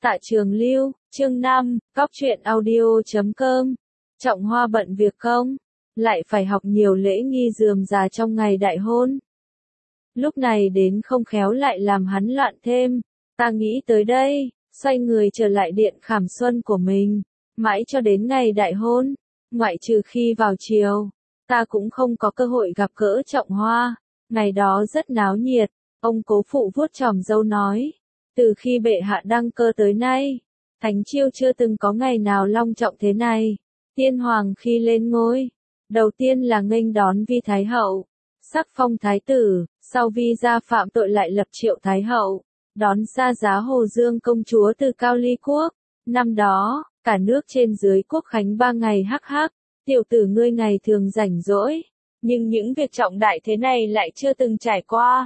Tạ Trường Lưu, chương 5, Cóc truyện audio.com. Trọng Hoa bận việc không? Lại phải học nhiều lễ nghi rườm rà trong ngày đại hôn. Lúc này đến không khéo lại làm hắn loạn thêm. Ta nghĩ tới đây, xoay người trở lại điện Khảm Xuân của mình. Mãi cho đến ngày đại hôn, ngoại trừ khi vào chiều, ta cũng không có cơ hội gặp gỡ Trọng Hoa. Ngày đó rất náo nhiệt, ông cố phụ vuốt chòm râu nói. Từ khi bệ hạ đăng cơ tới nay, Thánh Chiêu chưa từng có ngày nào long trọng thế này. Tiên hoàng khi lên ngôi, đầu tiên là nghênh đón Vi Thái Hậu, sắc phong Thái tử, sau Vi gia phạm tội lại lập Triệu Thái Hậu, đón xa giá Hồ Dương công chúa từ Cao Ly Quốc. Năm đó, cả nước trên dưới quốc khánh 3 ngày hắc hắc, tiểu tử ngươi ngày thường rảnh rỗi, nhưng những việc trọng đại thế này lại chưa từng trải qua.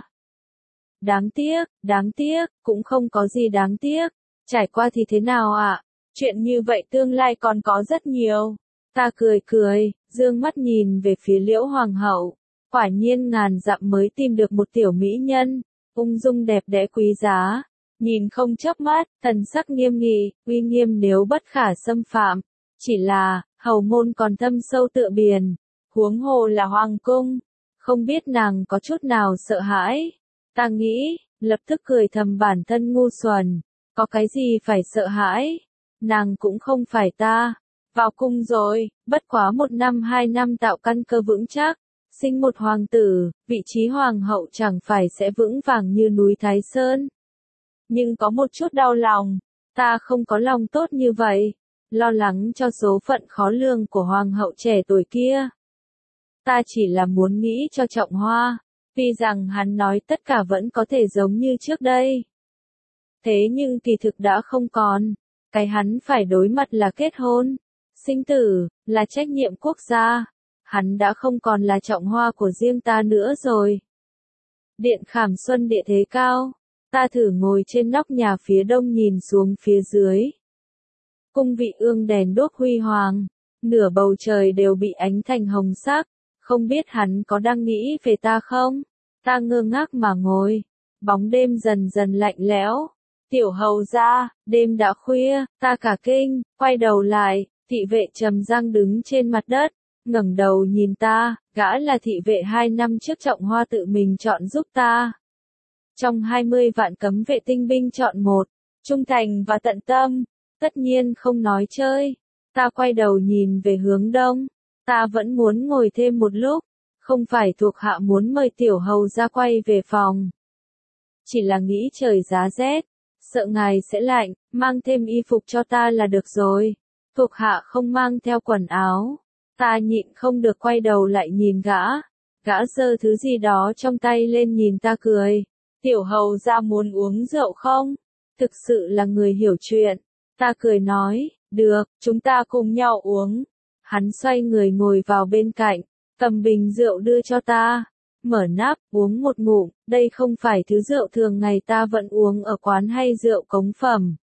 Đáng tiếc, cũng không có gì đáng tiếc. Trải qua thì thế nào ạ? Chuyện như vậy tương lai còn có rất nhiều. Ta cười, dương mắt nhìn về phía Liễu Hoàng hậu. Quả nhiên ngàn dặm mới tìm được một tiểu mỹ nhân, ung dung đẹp đẽ quý giá, nhìn không chớp mắt, thần sắc nghiêm nghị, uy nghiêm nếu bất khả xâm phạm. Chỉ là, hầu môn còn thâm sâu tựa biển, huống hồ là hoàng cung, không biết nàng có chút nào sợ hãi. Ta nghĩ, lập tức cười thầm bản thân ngu xuẩn, có cái gì phải sợ hãi, nàng cũng không phải ta. Vào cung rồi, bất quá 1 năm 2 năm tạo căn cơ vững chắc, sinh một hoàng tử, vị trí hoàng hậu chẳng phải sẽ vững vàng như núi Thái Sơn. Nhưng có một chút đau lòng, ta không có lòng tốt như vậy, lo lắng cho số phận khó lường của hoàng hậu trẻ tuổi kia. Ta chỉ là muốn nghĩ cho Trọng Hoa, vì rằng hắn nói tất cả vẫn có thể giống như trước đây. Thế nhưng kỳ thực đã không còn, cái hắn phải đối mặt là kết hôn, sinh tử, là trách nhiệm quốc gia. Hắn đã không còn là Trọng Hoa của riêng ta nữa rồi. Điện Khảm Xuân địa thế cao, ta thử ngồi trên nóc nhà phía đông nhìn xuống phía dưới. Cung vị ương đèn đuốc huy hoàng, nửa bầu trời đều bị ánh thành hồng sắc, không biết hắn có đang nghĩ về ta không? Ta ngơ ngác mà ngồi, bóng đêm dần dần lạnh lẽo. Tiểu hầu gia, đêm đã khuya, ta cả kinh, quay đầu lại, thị vệ Trầm Giang đứng trên mặt đất, ngẩng đầu nhìn ta, gã là thị vệ 2 năm trước Trọng Hoa tự mình chọn giúp ta. Trong 20 vạn cấm vệ tinh binh chọn một, trung thành và tận tâm, tất nhiên không nói chơi. Ta quay đầu nhìn về hướng đông, ta vẫn muốn ngồi thêm một lúc, không phải thuộc hạ muốn mời tiểu hầu gia quay về phòng. Chỉ là nghĩ trời giá rét, sợ ngài sẽ lạnh, mang thêm y phục cho ta là được rồi. Thuộc hạ không mang theo quần áo. Ta nhịn không được quay đầu lại nhìn gã. Gã giơ thứ gì đó trong tay lên nhìn ta cười. Tiểu hầu gia muốn uống rượu không? Thực sự là người hiểu chuyện. Ta cười nói, được, chúng ta cùng nhau uống. Hắn xoay người ngồi vào bên cạnh, cầm bình rượu đưa cho ta. Mở nắp, uống một ngụm, đây không phải thứ rượu thường ngày ta vẫn uống ở quán hay rượu cống phẩm.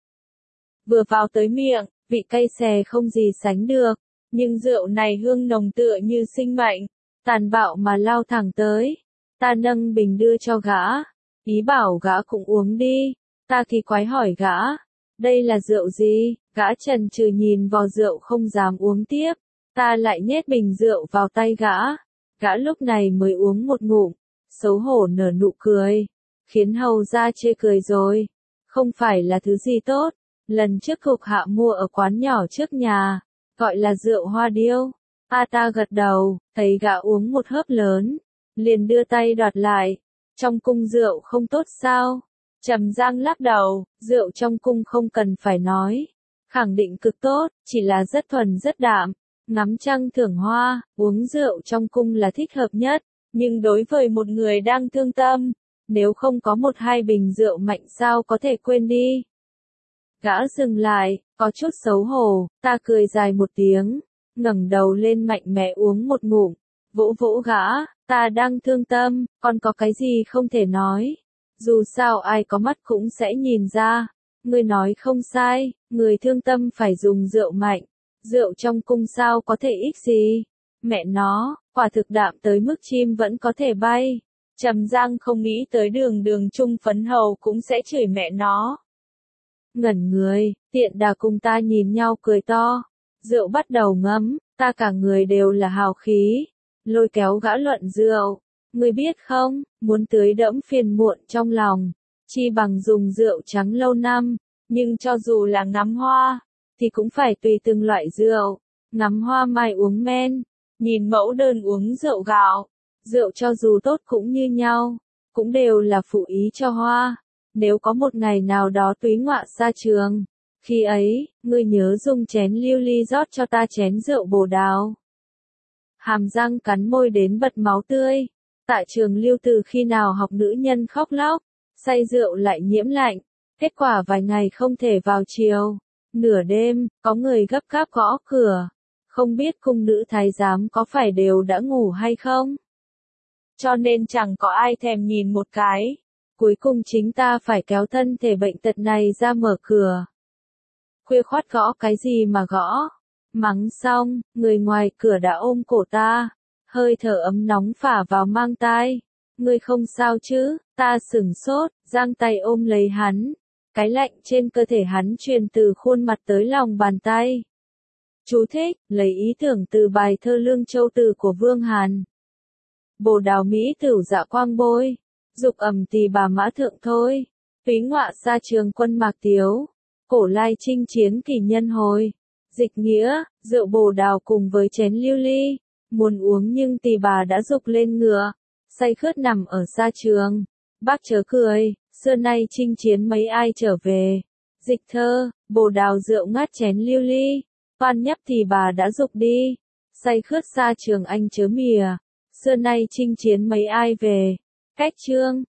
Vừa vào tới miệng, vị cay xè không gì sánh được, nhưng rượu này hương nồng tựa như sinh mệnh, tàn bạo mà lao thẳng tới. Ta nâng bình đưa cho gã, ý bảo gã cũng uống đi. Ta kỳ quái hỏi gã, đây là rượu gì? Gã chần chừ nhìn vò rượu không dám uống tiếp. Ta lại nhét bình rượu vào tay gã. Gã lúc này mới uống một ngụm, xấu hổ nở nụ cười, khiến hầu gia chê cười rồi. Không phải là thứ gì tốt, lần trước thuộc hạ mua ở quán nhỏ trước nhà, gọi là rượu hoa điêu. Ta gật đầu, thấy gã uống một hớp lớn, liền đưa tay đoạt lại. Trong cung rượu không tốt sao? Trầm Giang lắc đầu, rượu trong cung không cần phải nói, khẳng định cực tốt, chỉ là rất thuần rất đạm. Ngắm trăng thưởng hoa, uống rượu trong cung là thích hợp nhất, nhưng đối với một người đang thương tâm, nếu không có 1-2 bình rượu mạnh sao có thể quên đi. Gã dừng lại, có chút xấu hổ, ta cười dài một tiếng, ngẩng đầu lên mạnh mẽ uống một ngụm, vỗ vỗ gã, ta đang thương tâm, còn có cái gì không thể nói. Dù sao ai có mắt cũng sẽ nhìn ra, ngươi nói không sai, người thương tâm phải dùng rượu mạnh. Rượu trong cung sao có thể ích gì? Mẹ nó, quả thực đạm tới mức chim vẫn có thể bay. Trầm Giang không nghĩ tới đường trung phấn hầu cũng sẽ chửi mẹ nó. ngẩn người, tiện đà cùng ta nhìn nhau cười to. Rượu bắt đầu ngấm, ta cả người đều là hào khí. Lôi kéo gã luận rượu. Ngươi biết không, muốn tưới đẫm phiền muộn trong lòng, chi bằng dùng rượu trắng lâu năm. Nhưng cho dù là ngắm hoa, thì cũng phải tùy từng loại rượu. Ngắm hoa mai uống men, nhìn mẫu đơn uống rượu gạo. Rượu cho dù tốt cũng như nhau, cũng đều là phụ ý cho hoa. Nếu có một ngày nào đó túy ngọa xa trường, khi ấy, ngươi nhớ dùng chén lưu ly rót cho ta chén rượu bồ đào. Hàm răng cắn môi đến bật máu tươi. Tại trường Lưu từ khi nào học nữ nhân khóc lóc, say rượu lại nhiễm lạnh. Kết quả vài ngày không thể vào chiều. Nửa đêm, có người gấp gáp gõ cửa. Không biết cung nữ thái giám có phải đều đã ngủ hay không? Cho nên chẳng có ai thèm nhìn một cái. Cuối cùng chính ta phải kéo thân thể bệnh tật này ra mở cửa. Khuya khoắt gõ cái gì mà gõ? Mắng xong, người ngoài cửa đã ôm cổ ta. Hơi thở ấm nóng phả vào mang tai. Ngươi không sao chứ? Ta sửng sốt, giang tay ôm lấy hắn. Cái lạnh trên cơ thể hắn truyền từ khuôn mặt tới lòng bàn tay. Chú thích, lấy ý tưởng từ bài thơ Lương Châu Từ của Vương Hàn. Bồ đào Mỹ tửu dạ quang bôi. Dục ẩm tỳ bà mã thượng thôi. Túy ngọa xa trường quân mạc tiếu. Cổ lai chinh chiến kỷ nhân hồi. Dịch nghĩa, rượu bồ đào cùng với chén lưu ly. Muốn uống nhưng tỳ bà đã dục lên ngựa. Say khướt nằm ở xa trường. Bác chớ cười, xưa nay chinh chiến mấy ai trở về. Dịch thơ, bồ đào rượu ngát chén lưu ly. Toan nhấp tỳ bà đã dục đi. Say khướt xa trường anh chớ mìa. Xưa nay chinh chiến mấy ai về. Cách chương